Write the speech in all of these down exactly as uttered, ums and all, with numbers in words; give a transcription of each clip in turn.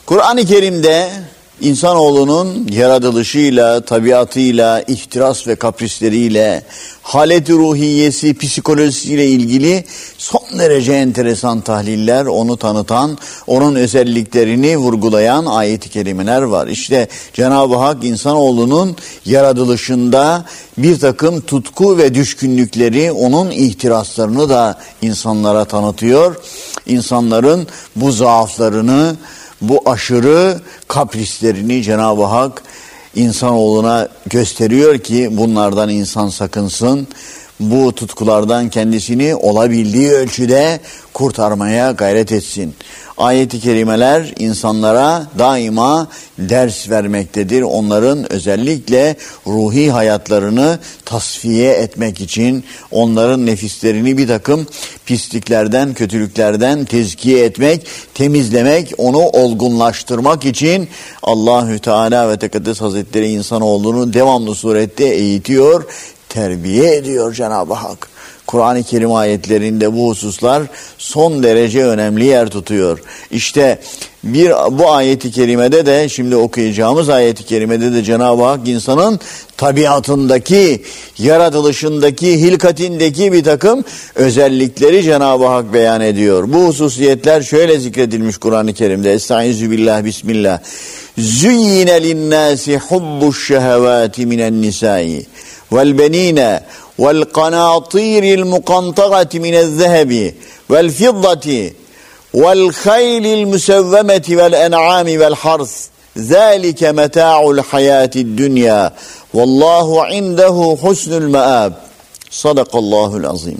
Kur'an-ı Kerim'de insanoğlunun yaratılışıyla, tabiatıyla, ihtiras ve kaprisleriyle, halet-i ruhiyesi, psikolojisiyle ilgili son derece enteresan tahliller, onu tanıtan, onun özelliklerini vurgulayan ayet-i kerimeler var. İşte Cenab-ı Hak insanoğlunun yaratılışında bir takım tutku ve düşkünlükleri, onun ihtiraslarını da insanlara tanıtıyor. İnsanların bu zaaflarını, bu aşırı kaprislerini Cenab-ı Hak insanoğluna gösteriyor ki bunlardan insan sakınsın. Bu tutkulardan kendisini olabildiği ölçüde kurtarmaya gayret etsin. Ayet-i kerimeler insanlara daima ders vermektedir. Onların özellikle ruhi hayatlarını tasfiye etmek için, onların nefislerini bir takım pisliklerden, kötülüklerden tezkiye etmek, temizlemek, onu olgunlaştırmak için Allahü Teala ve Tekaddes Hazretleri insanoğlunu devamlı surette eğitiyor, terbiye ediyor Cenab-ı Hak. Kur'an-ı Kerim ayetlerinde bu hususlar son derece önemli yer tutuyor. İşte bir bu ayet-i kerimede de, şimdi okuyacağımız ayet-i kerimede de Cenab-ı Hak insanın tabiatındaki, yaratılışındaki, hilkatindeki bir takım özellikleri Cenab-ı Hak beyan ediyor. Bu hususiyetler şöyle zikredilmiş Kur'an-ı Kerim'de. Estaizu billah, bismillah. Züyyine linnâsi hubbuş şehevâti minen nisâi vel benîne والقناطير المقنطرة من الذهب والفضة والخيل المسومة والأنعام والحرث ذلك متاع الحياة الدنيا والله عنده حسن المآب. Sadakallahul azim.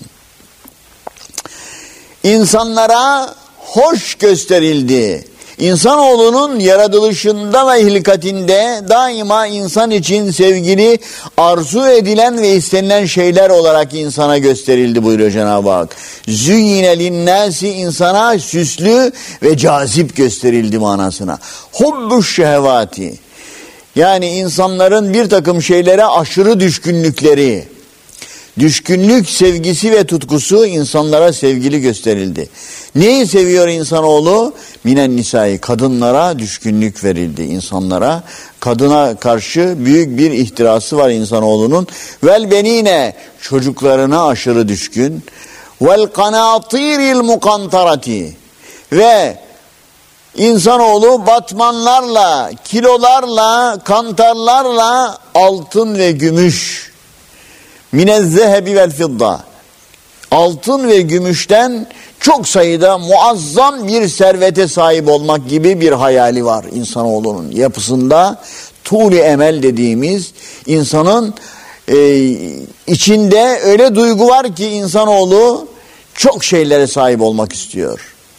İnsanlara hoş gösterildi. İnsanoğlunun yaratılışında ve hilkatinde daima insan için sevgili, arzu edilen ve istenilen şeyler olarak insana gösterildi buyuruyor Cenab-ı Hak. Züyyine linnâsi, insana süslü ve cazip gösterildi manasına. Hubbuş şehevati, yani insanların bir takım şeylere aşırı düşkünlükleri, düşkünlük sevgisi ve tutkusu insanlara sevgili gösterildi. Neyi seviyor insanoğlu? Minen nisai, kadınlara düşkünlük verildi insanlara. Kadına karşı büyük bir ihtirası var insanoğlunun. Vel benine, çocuklarına aşırı düşkün. Vel kanatiril mukantarati, ve insanoğlu batmanlarla, kilolarla, kantarlarla altın ve gümüş, minezzehebi vel fidda, altın ve gümüşten çok sayıda muazzam bir servete sahip olmak gibi bir hayali var insanoğlunun yapısında. Tûl-i emel dediğimiz, insanın e, içinde öyle duygu var ki insanoğlu çok şeylere sahip olmak istiyor.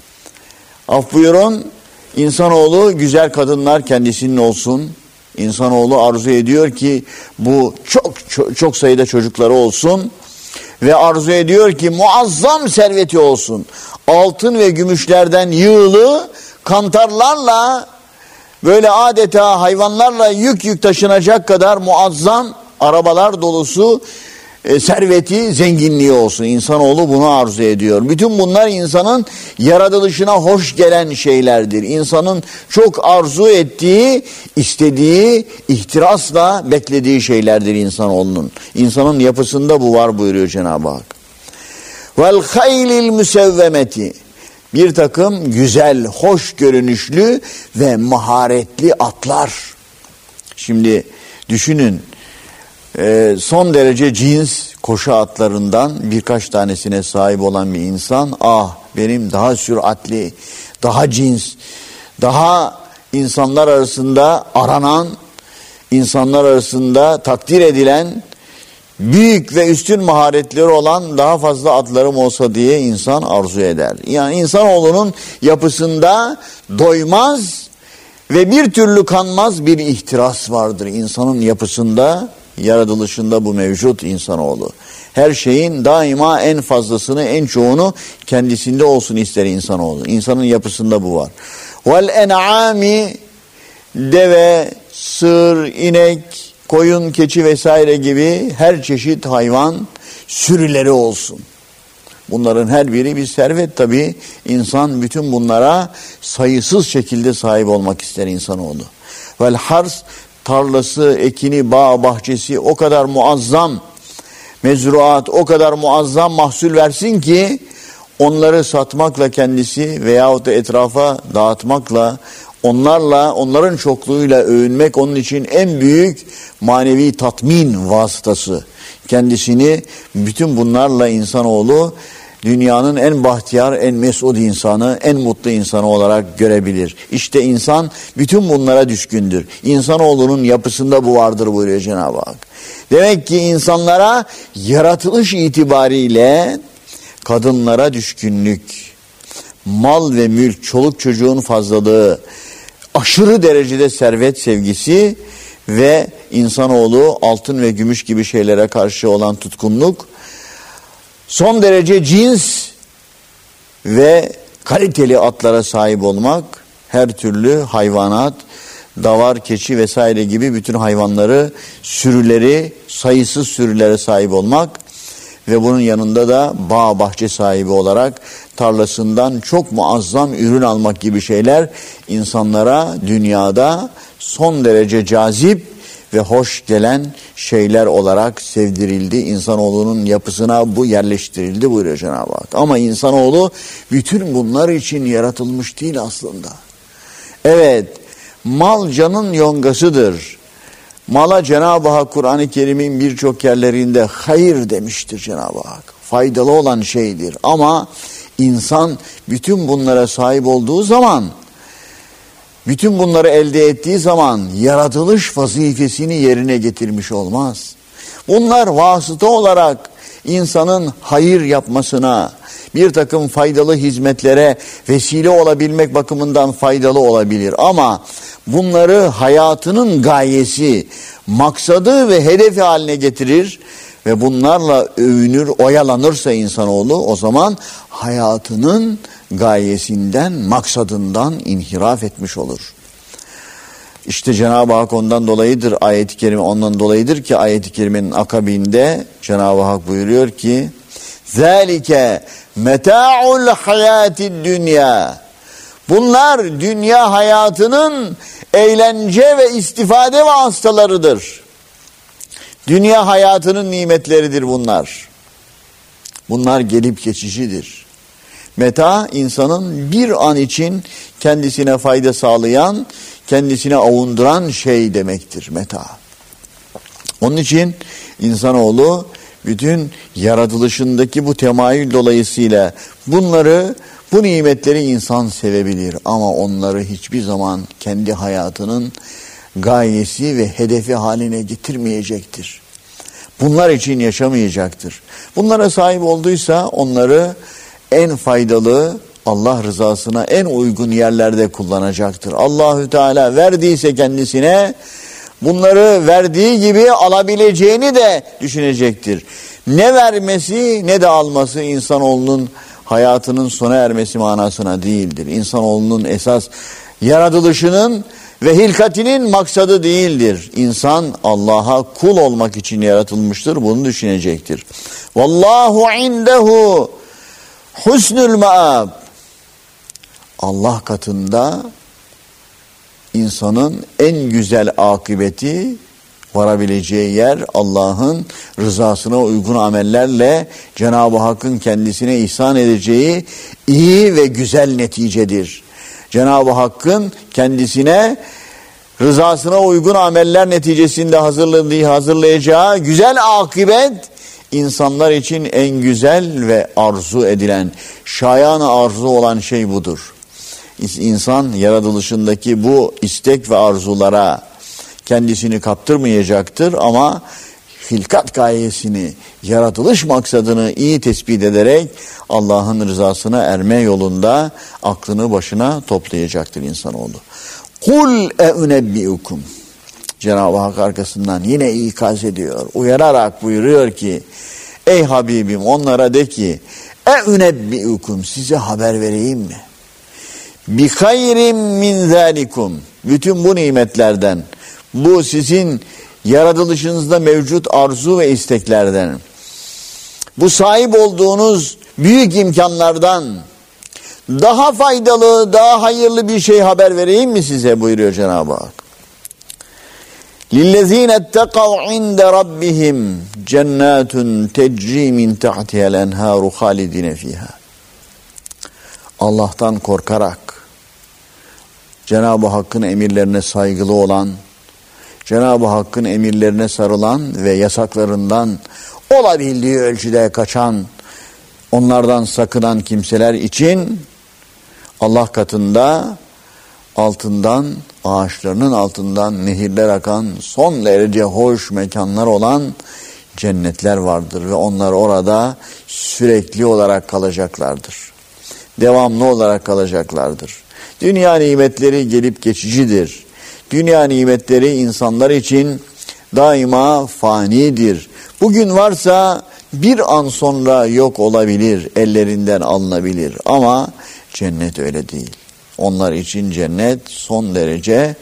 Af buyurun, insanoğlu güzel kadınlar kendisinin olsun. İnsanoğlu arzu ediyor ki bu çok çok, çok sayıda çocukları olsun ve arzu ediyor ki muazzam serveti olsun. Altın ve gümüşlerden yığılı, kantarlarla, böyle adeta hayvanlarla yük yük taşınacak kadar muazzam arabalar dolusu e, serveti, zenginliği olsun. İnsanoğlu bunu arzu ediyor. Bütün bunlar insanın yaratılışına hoş gelen şeylerdir. İnsanın çok arzu ettiği, istediği, ihtirasla beklediği şeylerdir insanoğlunun. İnsanın yapısında bu var buyuruyor Cenab-ı Hak. Vel haylil müsevvemeti, bir takım güzel, hoş görünüşlü ve maharetli atlar. Şimdi düşünün, son derece cins koşu atlarından birkaç tanesine sahip olan bir insan, ah benim daha süratli, daha cins, daha insanlar arasında aranan, insanlar arasında takdir edilen, büyük ve üstün maharetleri olan daha fazla atlarım olsa diye insan arzu eder. Yani insanoğlunun yapısında doymaz ve bir türlü kanmaz bir ihtiras vardır. İnsanın yapısında, yaratılışında bu mevcut insanoğlu. Her şeyin daima en fazlasını, en çoğunu kendisinde olsun ister insanoğlu. İnsanın yapısında bu var. Vel en'ami, deve, sığır, inek, koyun, keçi vesaire gibi her çeşit hayvan sürüleri olsun. Bunların her biri bir servet tabii. İnsan bütün bunlara sayısız şekilde sahip olmak ister insanoğlu. Vel hars, tarlası, ekini, bağ, bahçesi o kadar muazzam, mezruat o kadar muazzam mahsul versin ki onları satmakla kendisi veyahut da etrafa dağıtmakla, onlarla, onların çokluğuyla övünmek onun için en büyük manevi tatmin vasıtası. Kendisini bütün bunlarla insanoğlu dünyanın en bahtiyar, en mesut insanı, en mutlu insanı olarak görebilir. İşte insan bütün bunlara düşkündür. İnsanoğlunun yapısında bu vardır buyuruyor Cenab-ı Hak. Demek ki insanlara yaratılış itibariyle kadınlara düşkünlük, mal ve mülk, çoluk çocuğun fazlalığı, aşırı derecede servet sevgisi ve insanoğlu altın ve gümüş gibi şeylere karşı olan tutkunluk, son derece cins ve kaliteli atlara sahip olmak, her türlü hayvanat, davar, keçi vesaire gibi bütün hayvanları, sürüleri, sayısız sürülere sahip olmak ve bunun yanında da bağ bahçe sahibi olarak tarlasından çok muazzam ürün almak gibi şeyler insanlara dünyada son derece cazip ve hoş gelen şeyler olarak sevdirildi. İnsanoğlunun yapısına bu yerleştirildi buyuruyor Cenab-ı Hak. Ama insanoğlu bütün bunlar için yaratılmış değil aslında. Evet, mal canın yongasıdır. Mala Cenab-ı Hak Kur'an-ı Kerim'in birçok yerlerinde hayır demiştir Cenab-ı Hak. Faydalı olan şeydir. Ama insan bütün bunlara sahip olduğu zaman, bütün bunları elde ettiği zaman yaratılış vazifesini yerine getirmiş olmaz. Bunlar vasıta olarak insanın hayır yapmasına, bir takım faydalı hizmetlere vesile olabilmek bakımından faydalı olabilir. Ama bunları hayatının gayesi, maksadı ve hedefi haline getirir ve bunlarla övünür, oyalanırsa insanoğlu, o zaman hayatının gayesinden, maksadından inhiraf etmiş olur. İşte Cenab-ı Hak ondan dolayıdır, ayet-i kerime ondan dolayıdır ki ayet-i kerimenin akabinde Cenab-ı Hak buyuruyor ki ذَٰلِكَ مَتَاعُ الْحَيَاتِ الدُّنْيَا. Bunlar dünya hayatının eğlence ve istifade vasıtalarıdır. Dünya hayatının nimetleridir bunlar. Bunlar gelip geçicidir. Meta, insanın bir an için kendisine fayda sağlayan, kendisine avunduran şey demektir meta. Onun için insanoğlu bütün yaratılışındaki bu temayül dolayısıyla bunları, bu nimetleri insan sevebilir ama onları hiçbir zaman kendi hayatının gayesi ve hedefi haline getirmeyecektir. Bunlar için yaşamayacaktır. Bunlara sahip olduysa onları en faydalı, Allah rızasına en uygun yerlerde kullanacaktır. Allahü Teala verdiyse kendisine bunları verdiği gibi alabileceğini de düşünecektir. Ne vermesi ne de alması insanoğlunun hayatının sona ermesi manasına değildir. İnsanoğlunun esas yaratılışının ve hilkatinin maksadı değildir. İnsan Allah'a kul olmak için yaratılmıştır. Bunu düşünecektir. Vallahu indehu husnul maab. Allah katında insanın en güzel akıbeti, varabileceği yer Allah'ın rızasına uygun amellerle Cenab-ı Hakk'ın kendisine ihsan edeceği iyi ve güzel neticedir. Cenab-ı Hakk'ın kendisine rızasına uygun ameller neticesinde hazırladığı, hazırlayacağı güzel akıbet insanlar için en güzel ve arzu edilen, şayan arzu olan şey budur. İnsan yaratılışındaki bu istek ve arzulara kendisini kaptırmayacaktır ama hilkat gayesini, yaratılış maksadını iyi tespit ederek Allah'ın rızasına erme yolunda aklını başına toplayacaktır insanoğlu. Kul e'unebbiukum. Cenab-ı Hak arkasından yine ikaz ediyor, uyararak buyuruyor ki ey Habibim onlara de ki e'unebbiukum, size haber vereyim mi? Bi hayrin min zalikum, bütün bu nimetlerden, bu sizin yaratılışınızda mevcut arzu ve isteklerden, bu sahip olduğunuz büyük imkanlardan daha faydalı, daha hayırlı bir şey haber vereyim mi size buyuruyor Cenab-ı Hak. لِلَّذ۪ينَ اتَّقَوْا عِنْدَ رَبِّهِمْ جَنَّاتٌ تَجْرِي مِنْ تَحْتِهَا الْاَنْهَارُ خَالِدِينَ ف۪يهَا. Allah'tan korkarak, Cenab-ı Hakk'ın emirlerine saygılı olan, Cenab-ı Hakk'ın emirlerine sarılan ve yasaklarından olabildiği ölçüde kaçan, onlardan sakınan kimseler için Allah katında altından, ağaçlarının altından nehirler akan son derece hoş mekanlar olan cennetler vardır ve onlar orada sürekli olarak kalacaklardır. Devamlı olarak kalacaklardır. Dünya nimetleri gelip geçicidir. Dünya nimetleri insanlar için daima fanidir. Bugün varsa bir an sonra yok olabilir, ellerinden alınabilir ama cennet öyle değil. Onlar için cennet son derece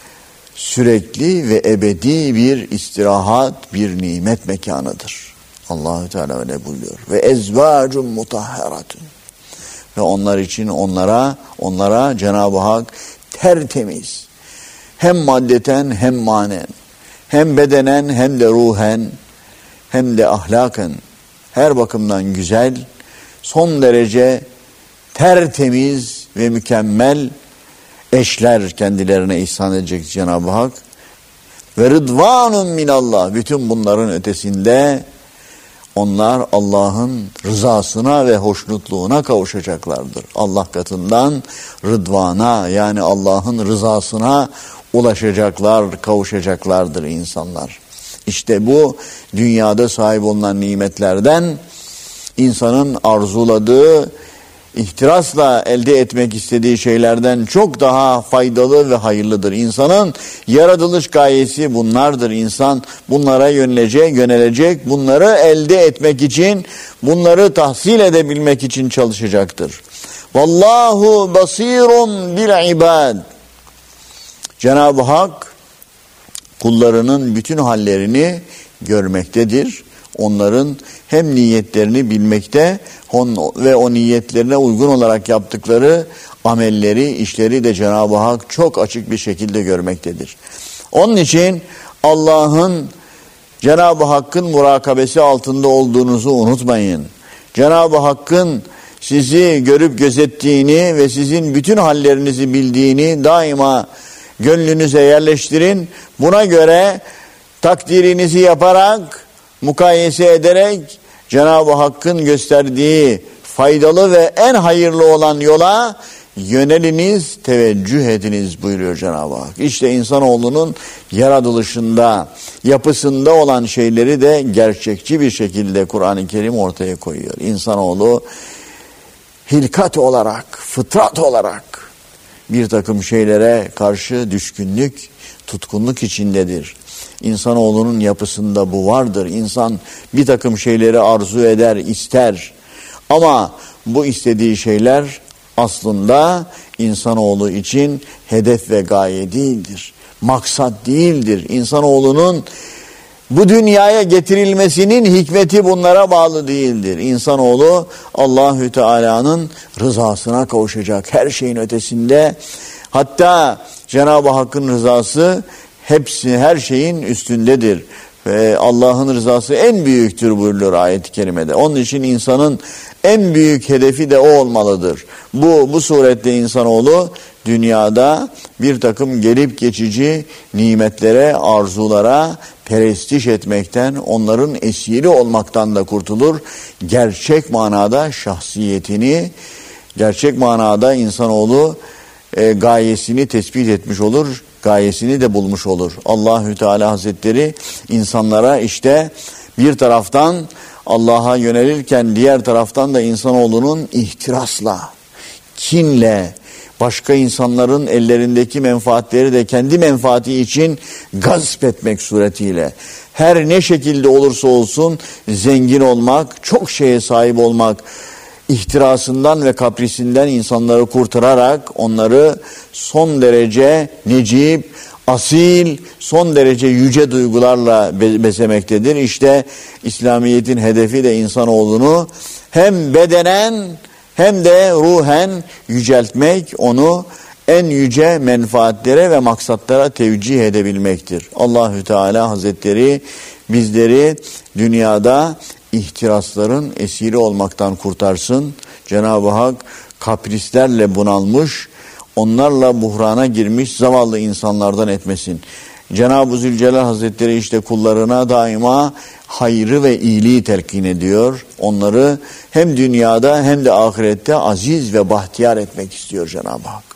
sürekli ve ebedi bir istirahat, bir nimet mekanıdır. Allah-u Teala öyle buyuruyor. Ve ezvacun mutahharatun. Ve onlar için onlara, onlara Cenab-ı Hak tertemiz, hem maddeten hem manen, hem bedenen hem de ruhen, hem de ahlaken, her bakımdan güzel, son derece tertemiz ve mükemmel eşler kendilerine ihsan edecek Cenab-ı Hak. Ve rıdvanun minallah, bütün bunların ötesinde onlar Allah'ın rızasına ve hoşnutluğuna kavuşacaklardır. Allah katından rıdvana, yani Allah'ın rızasına ulaşacaklar, kavuşacaklardır insanlar. İşte bu dünyada sahip olunan nimetlerden insanın arzuladığı, ihtirasla elde etmek istediği şeylerden çok daha faydalı ve hayırlıdır. İnsanın yaratılış gayesi bunlardır. İnsan bunlara yönelecek, yönelecek, bunları elde etmek için, bunları tahsil edebilmek için çalışacaktır. Vallahu basirun bil ibad. Cenab-ı Hak kullarının bütün hallerini görmektedir. Onların hem niyetlerini bilmekte ve o niyetlerine uygun olarak yaptıkları amelleri, işleri de Cenab-ı Hak çok açık bir şekilde görmektedir. Onun için Allah'ın, Cenab-ı Hakk'ın murakabesi altında olduğunuzu unutmayın. Cenab-ı Hakk'ın sizi görüp gözettiğini ve sizin bütün hallerinizi bildiğini daima gönlünüze yerleştirin. Buna göre takdirinizi yaparak, mukayese ederek Cenab-ı Hakk'ın gösterdiği faydalı ve en hayırlı olan yola yöneliniz, teveccüh ediniz buyuruyor Cenab-ı Hak. İşte insanoğlunun yaratılışında, yapısında olan şeyleri de gerçekçi bir şekilde Kur'an-ı Kerim ortaya koyuyor. İnsanoğlu hilkat olarak, fıtrat olarak bir takım şeylere karşı düşkünlük, tutkunluk içindedir. İnsanoğlunun yapısında bu vardır. İnsan bir takım şeyleri arzu eder, ister. Ama bu istediği şeyler aslında insanoğlu için hedef ve gaye değildir. Maksat değildir. İnsanoğlunun bu dünyaya getirilmesinin hikmeti bunlara bağlı değildir. İnsanoğlu Allahü Teala'nın rızasına kavuşacak her şeyin ötesinde. Hatta Cenab-ı Hakk'ın rızası hepsi, her şeyin üstündedir. Ve Allah'ın rızası en büyüktür buyuruyor ayet-i kerimede. Onun için insanın en büyük hedefi de o olmalıdır. Bu, bu surette insanoğlu dünyada bir takım gelip geçici nimetlere, arzulara perestiş etmekten, onların esiri olmaktan da kurtulur. Gerçek manada şahsiyetini, gerçek manada insanoğlu e, gayesini tespit etmiş olur. Gayesini de bulmuş olur. Allahü Teala Hazretleri insanlara işte bir taraftan Allah'a yönelirken diğer taraftan da insanoğlunun ihtirasla, kinle, başka insanların ellerindeki menfaatleri de kendi menfaati için gasp etmek suretiyle her ne şekilde olursa olsun zengin olmak, çok şeye sahip olmak, ihtirasından ve kaprisinden insanları kurtararak onları son derece necip, asil, son derece yüce duygularla beslemektedir. İşte İslamiyet'in hedefi de insanoğlunu hem bedenen hem de ruhen yüceltmek, onu en yüce menfaatlere ve maksatlara tevcih edebilmektir. Allahü Teala Hazretleri bizleri dünyada ihtirasların esiri olmaktan kurtarsın. Cenab-ı Hak kaprislerle bunalmış, onlarla buhrana girmiş zavallı insanlardan etmesin. Cenab-ı Zülcelal Hazretleri işte kullarına daima hayrı ve iyiliği telkin ediyor. Onları hem dünyada hem de ahirette aziz ve bahtiyar etmek istiyor Cenab-ı Hak.